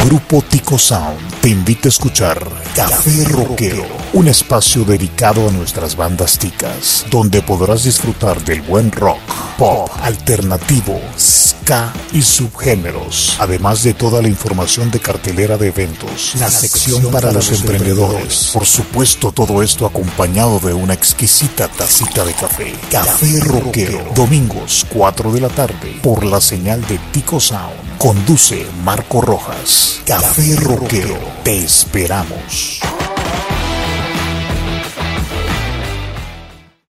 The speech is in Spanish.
Grupo Tico Sound te invita a escuchar Café Rockero, un espacio dedicado a nuestras bandas ticas, donde podrás disfrutar del buen rock, pop, alternativo, ska y subgéneros, además de toda la información de cartelera de eventos, la sección para los emprendedores. Por supuesto, todo esto acompañado de una exquisita tacita de café. Café Rockero, domingos 4 de la tarde, por la señal de Tico Sound. Conduce Marco Rojas. Café Rockero, te esperamos.